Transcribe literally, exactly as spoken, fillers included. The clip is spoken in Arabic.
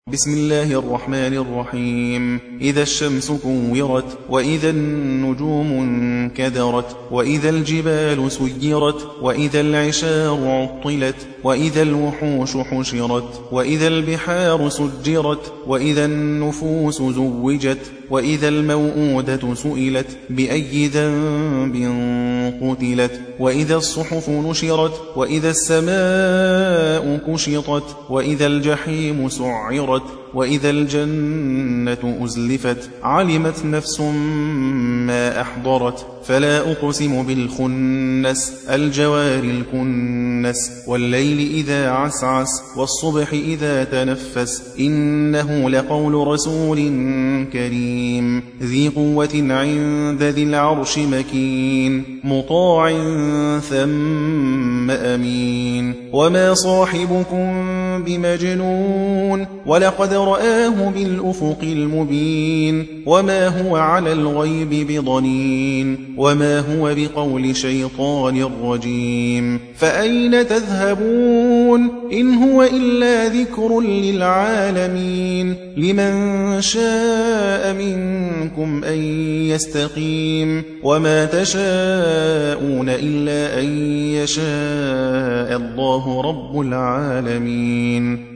بسم الله الرحمن الرحيم. إذا الشمس كورت، وإذا النجوم انكدرت، وإذا الجبال سيرت، وإذا العشار عطلت، وإذا الوحوش حشرت، وإذا البحار سجرت، وإذا النفوس زوجت، وإذا الموءودة سئلت بأي ذنب قتلت، وإذا الصحف نشرت، وإذا السماء كشطت، وإذا الجحيم سعرت، وإذا الجنة أزلفت. علمت نفس ما أحضرت. فلا أقسم بالخنس، الجوار الكنس، والليل إذا عسعس، والصبح إذا تنفس. إنه لقول رسول كريم ذي قوة عند ذي العرش مكين، مطاع ثم أمين. وما صاحبكم بمجنون، ولقد رآه بالأفق المبين. وما هو على الغيب بضنين، وما هو بقول شيطان رجيم. فأين تذهبون؟ إن هو إلا ذكر للعالمين. لمن شاء منكم أن يستقيم. وما تشاءون إلا أن يشاء الله رب العالمين.